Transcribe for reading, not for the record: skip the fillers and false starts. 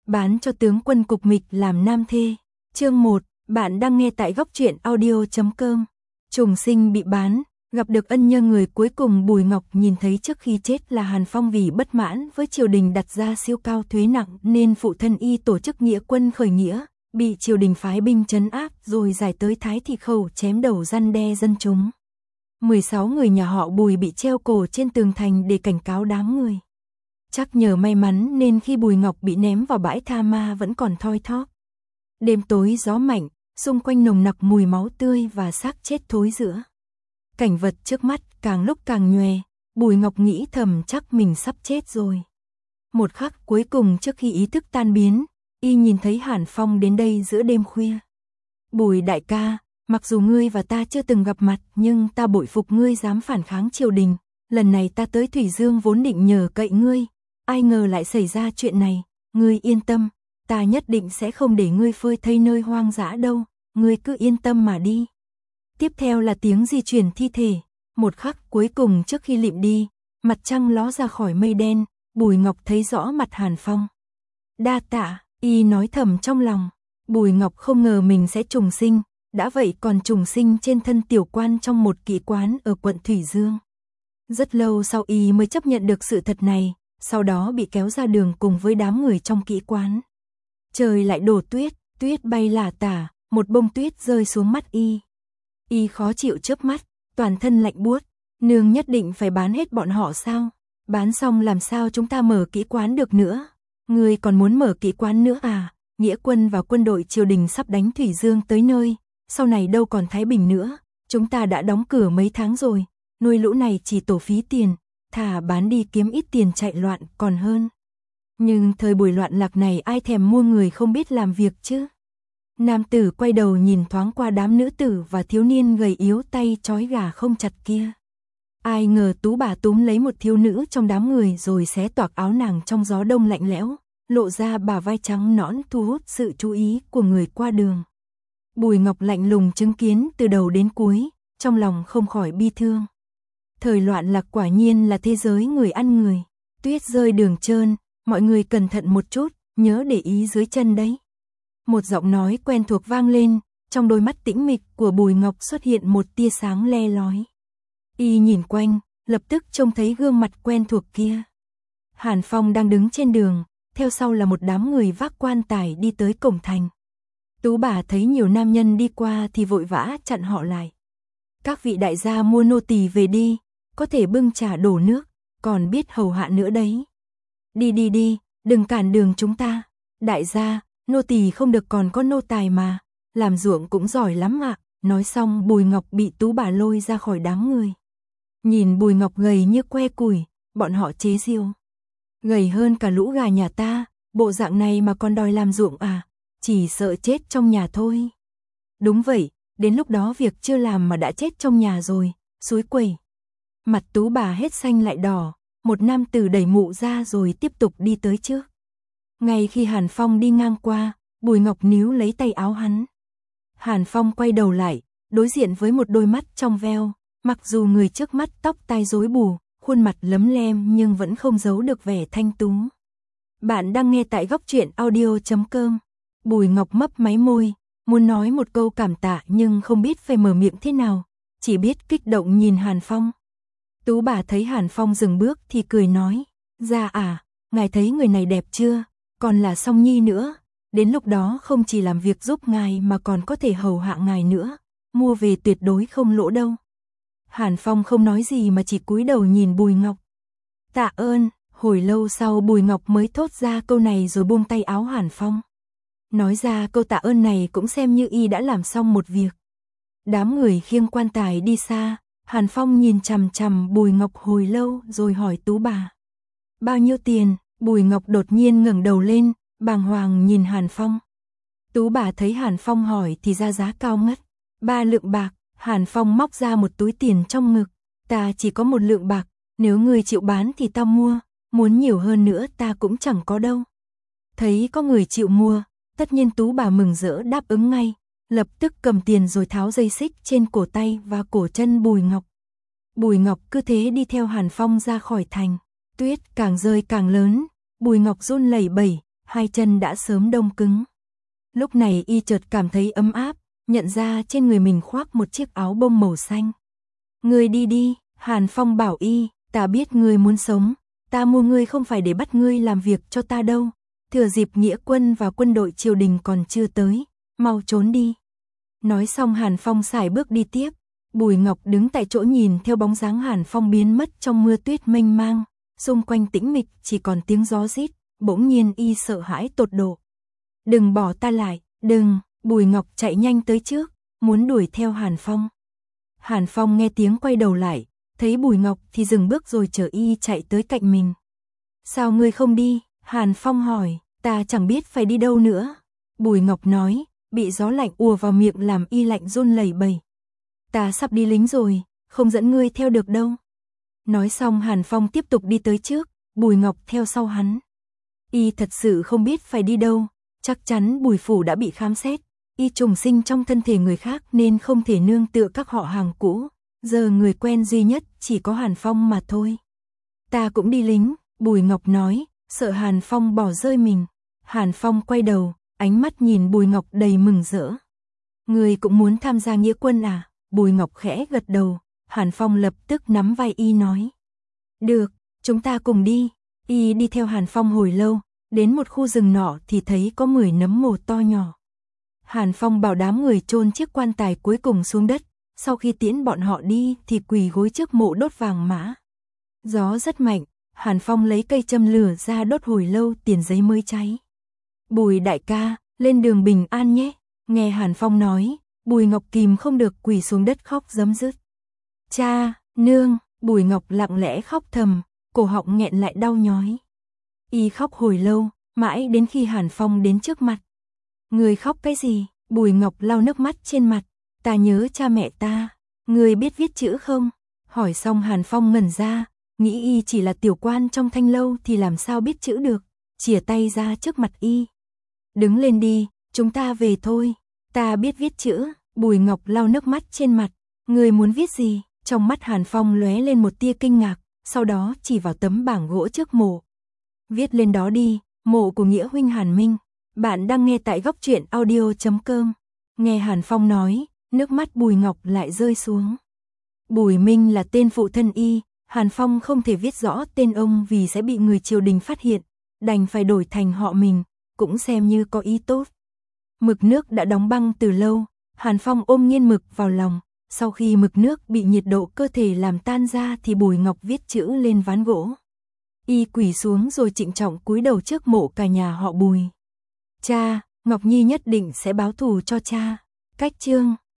Bán cho tướng quân Cục Mịch làm nam thê. Chương 1, bạn đang nghe tại góc truyện audio.com. Trùng sinh bị bán, gặp được ân nhân người cuối cùng Bùi Ngọc nhìn thấy trước khi chết là Hàn Phong vì bất mãn với triều đình đặt ra siêu cao thuế nặng nên phụ thân y tổ chức nghĩa quân khởi nghĩa, bị triều đình phái binh trấn áp rồi giải tới Thái Thị Khẩu chém đầu răn đe dân chúng. 16 người nhà họ Bùi bị treo cổ trên tường thành để cảnh cáo đám người. Chắc nhờ may mắn nên khi Bùi Ngọc bị ném vào bãi tha ma vẫn còn thoi thóp. Đêm tối gió mạnh, xung quanh nồng nặc mùi máu tươi và xác chết thối rữa. Cảnh vật trước mắt càng lúc càng nhòe, Bùi Ngọc nghĩ thầm chắc mình sắp chết rồi. Một khắc cuối cùng trước khi ý thức tan biến, y nhìn thấy Hàn Phong đến đây giữa đêm khuya. Bùi đại ca, mặc dù ngươi và ta chưa từng gặp mặt nhưng ta bội phục ngươi dám phản kháng triều đình. Lần này ta tới Thủy Dương vốn định nhờ cậy ngươi, ai ngờ lại xảy ra chuyện này. Ngươi yên tâm, ta nhất định sẽ không để ngươi phơi thây nơi hoang dã đâu, ngươi cứ yên tâm mà đi. Tiếp theo là tiếng di chuyển thi thể. Một khắc cuối cùng trước khi lịm đi, mặt trăng ló ra khỏi mây đen, Bùi Ngọc thấy rõ mặt Hàn Phong. Đa tạ, y nói thầm trong lòng. Bùi Ngọc không ngờ mình sẽ trùng sinh, đã vậy còn trùng sinh trên thân tiểu quan trong một kỹ quán ở quận Thủy Dương. Rất lâu sau y mới chấp nhận được sự thật này, sau đó bị kéo ra đường cùng với đám người trong kỹ quán. Trời lại đổ tuyết, tuyết bay lả tả, một bông tuyết rơi xuống mắt y. Y khó chịu chớp mắt, toàn thân lạnh buốt, nương nhất định phải bán hết bọn họ sao? Bán xong làm sao chúng ta mở kỹ quán được nữa? Ngươi còn muốn mở kỹ quán nữa à? Nghĩa quân và quân đội triều đình sắp đánh Thủy Dương tới nơi, sau này đâu còn Thái Bình nữa, chúng ta đã đóng cửa mấy tháng rồi, nuôi lũ này chỉ tổ phí tiền, thà bán đi kiếm ít tiền chạy loạn còn hơn. Nhưng thời buổi loạn lạc này ai thèm mua người không biết làm việc chứ? Nam tử quay đầu nhìn thoáng qua đám nữ tử và thiếu niên gầy yếu tay trói gà không chặt kia. Ai ngờ Tú bà túm lấy một thiếu nữ trong đám người rồi xé toạc áo nàng trong gió đông lạnh lẽo, lộ ra bả vai trắng nõn thu hút sự chú ý của người qua đường. Bùi Ngọc lạnh lùng chứng kiến từ đầu đến cuối, trong lòng không khỏi bi thương. Thời loạn lạc quả nhiên là thế giới người ăn người. Tuyết rơi đường trơn, mọi người cẩn thận một chút, nhớ để ý dưới chân đấy. Một giọng nói quen thuộc vang lên, trong đôi mắt tĩnh mịch của Bùi Ngọc xuất hiện một tia sáng le lói. Y nhìn quanh, lập tức trông thấy gương mặt quen thuộc kia. Hàn Phong đang đứng trên đường, theo sau là một đám người vác quan tài đi tới cổng thành. Tú bà thấy nhiều nam nhân đi qua thì vội vã chặn họ lại. Các vị đại gia mua nô tỳ về đi, có thể bưng trà đổ nước, còn biết hầu hạ nữa đấy. Đi, đừng cản đường chúng ta. Đại gia, nô tỳ không được còn có nô tài mà, làm ruộng cũng giỏi lắm ạ. Nói xong Bùi Ngọc bị Tú bà lôi ra khỏi đám người. Nhìn Bùi Ngọc gầy như que củi, bọn họ chế giễu. Gầy hơn cả lũ gà nhà ta, bộ dạng này mà còn đòi làm ruộng à, chỉ sợ chết trong nhà thôi. Đúng vậy, đến lúc đó việc chưa làm mà đã chết trong nhà rồi, xúi quẩy. Mặt Tú bà hết xanh lại đỏ, một nam tử đẩy mụ ra rồi tiếp tục đi tới trước. Ngay khi Hàn Phong đi ngang qua, Bùi Ngọc níu lấy tay áo hắn. Hàn Phong quay đầu lại, đối diện với một đôi mắt trong veo, mặc dù người trước mắt tóc tai rối bù, khuôn mặt lấm lem nhưng vẫn không giấu được vẻ thanh tú. Bạn đang nghe tại góc truyện audio.com. Bùi Ngọc mấp máy môi, muốn nói một câu cảm tạ nhưng không biết phải mở miệng thế nào, chỉ biết kích động nhìn Hàn Phong. Tú bà thấy Hàn Phong dừng bước thì cười nói, ra à, ngài thấy người này đẹp chưa, còn là Song Nhi nữa, đến lúc đó không chỉ làm việc giúp ngài mà còn có thể hầu hạ ngài nữa, mua về tuyệt đối không lỗ đâu. Hàn Phong không nói gì mà chỉ cúi đầu nhìn Bùi Ngọc. Tạ ơn, hồi lâu sau Bùi Ngọc mới thốt ra câu này rồi buông tay áo Hàn Phong. Nói ra câu tạ ơn này cũng xem như y đã làm xong một việc. Đám người khiêng quan tài đi xa, Hàn Phong nhìn chằm chằm Bùi Ngọc hồi lâu rồi hỏi Tú bà. Bao nhiêu tiền? Bùi Ngọc đột nhiên ngẩng đầu lên, bàng hoàng nhìn Hàn Phong. Tú bà thấy Hàn Phong hỏi thì ra giá cao ngất. 3 lượng bạc. Hàn Phong móc ra một túi tiền trong ngực. Ta chỉ có 1 lượng bạc, nếu người chịu bán thì tao mua, muốn nhiều hơn nữa ta cũng chẳng có đâu. Thấy có người chịu mua, tất nhiên Tú bà mừng rỡ đáp ứng ngay, lập tức cầm tiền rồi tháo dây xích trên cổ tay và cổ chân Bùi Ngọc. Bùi Ngọc cứ thế đi theo Hàn Phong ra khỏi thành. Tuyết càng rơi càng lớn, Bùi Ngọc run lẩy bẩy, hai chân đã sớm đông cứng. Lúc này y chợt cảm thấy ấm áp, nhận ra trên người mình khoác một chiếc áo bông màu xanh. Ngươi đi đi, Hàn Phong bảo y, ta biết ngươi muốn sống, ta mua ngươi không phải để bắt ngươi làm việc cho ta đâu. Thừa dịp nghĩa quân và quân đội triều đình còn chưa tới, mau trốn đi. Nói xong Hàn Phong sải bước đi tiếp, Bùi Ngọc đứng tại chỗ nhìn theo bóng dáng Hàn Phong biến mất trong mưa tuyết mênh mang, xung quanh tĩnh mịch chỉ còn tiếng gió rít, bỗng nhiên y sợ hãi tột độ. Đừng bỏ ta lại, đừng, Bùi Ngọc chạy nhanh tới trước, muốn đuổi theo Hàn Phong. Hàn Phong nghe tiếng quay đầu lại, thấy Bùi Ngọc thì dừng bước rồi chờ y chạy tới cạnh mình. Sao ngươi không đi? Hàn Phong hỏi, ta chẳng biết phải đi đâu nữa. Bùi Ngọc nói, bị gió lạnh ùa vào miệng làm y lạnh run lẩy bẩy. Ta sắp đi lính rồi, không dẫn ngươi theo được đâu. Nói xong Hàn Phong tiếp tục đi tới trước, Bùi Ngọc theo sau hắn. Y thật sự không biết phải đi đâu, chắc chắn Bùi phủ đã bị khám xét. Y trùng sinh trong thân thể người khác nên không thể nương tựa các họ hàng cũ, giờ người quen duy nhất chỉ có Hàn Phong mà thôi. Ta cũng đi lính, Bùi Ngọc nói, sợ Hàn Phong bỏ rơi mình. Hàn Phong quay đầu, ánh mắt nhìn Bùi Ngọc đầy mừng rỡ. Người cũng muốn tham gia nghĩa quân à? Bùi Ngọc khẽ gật đầu, Hàn Phong lập tức nắm vai y nói. Được, chúng ta cùng đi. Y đi theo Hàn Phong hồi lâu, đến một khu rừng nọ thì thấy có 10 nấm mồ to nhỏ. Hàn Phong bảo đám người chôn chiếc quan tài cuối cùng xuống đất, sau khi tiễn bọn họ đi thì quỳ gối trước mộ đốt vàng mã. Gió rất mạnh, Hàn Phong lấy cây châm lửa ra đốt hồi lâu tiền giấy mới cháy. Bùi đại ca, lên đường bình an nhé. Nghe Hàn Phong nói, Bùi Ngọc kìm không được quỳ xuống đất khóc rấm rứt. Cha, nương, Bùi Ngọc lặng lẽ khóc thầm, cổ họng nghẹn lại đau nhói. Y khóc hồi lâu, mãi đến khi Hàn Phong đến trước mặt. Người khóc cái gì? Bùi Ngọc lau nước mắt trên mặt. Ta nhớ cha mẹ ta. Người biết viết chữ không? Hỏi xong Hàn Phong ngẩn ra, nghĩ y chỉ là tiểu quan trong thanh lâu thì làm sao biết chữ được, chìa tay ra trước mặt y. Đứng lên đi, chúng ta về thôi. Ta biết viết chữ. Bùi Ngọc lau nước mắt trên mặt. Người muốn viết gì? Trong mắt Hàn Phong lóe lên một tia kinh ngạc, sau đó chỉ vào tấm bảng gỗ trước mộ. Viết lên đó đi, mộ của nghĩa huynh Hàn Minh. Bạn đang nghe tại góc truyện audio.com. Nghe Hàn Phong nói, nước mắt Bùi Ngọc lại rơi xuống. Bùi Minh là tên phụ thân y, Hàn Phong không thể viết rõ tên ông vì sẽ bị người triều đình phát hiện, đành phải đổi thành họ mình, cũng xem như có ý tốt. Mực nước đã đóng băng từ lâu, Hàn Phong ôm nghiên mực vào lòng, sau khi mực nước bị nhiệt độ cơ thể làm tan ra thì Bùi Ngọc viết chữ lên ván gỗ. Y quỳ xuống rồi trịnh trọng cúi đầu trước mộ cả nhà họ Bùi. Cha, Ngọc Nhi nhất định sẽ báo thù cho cha. Cách chương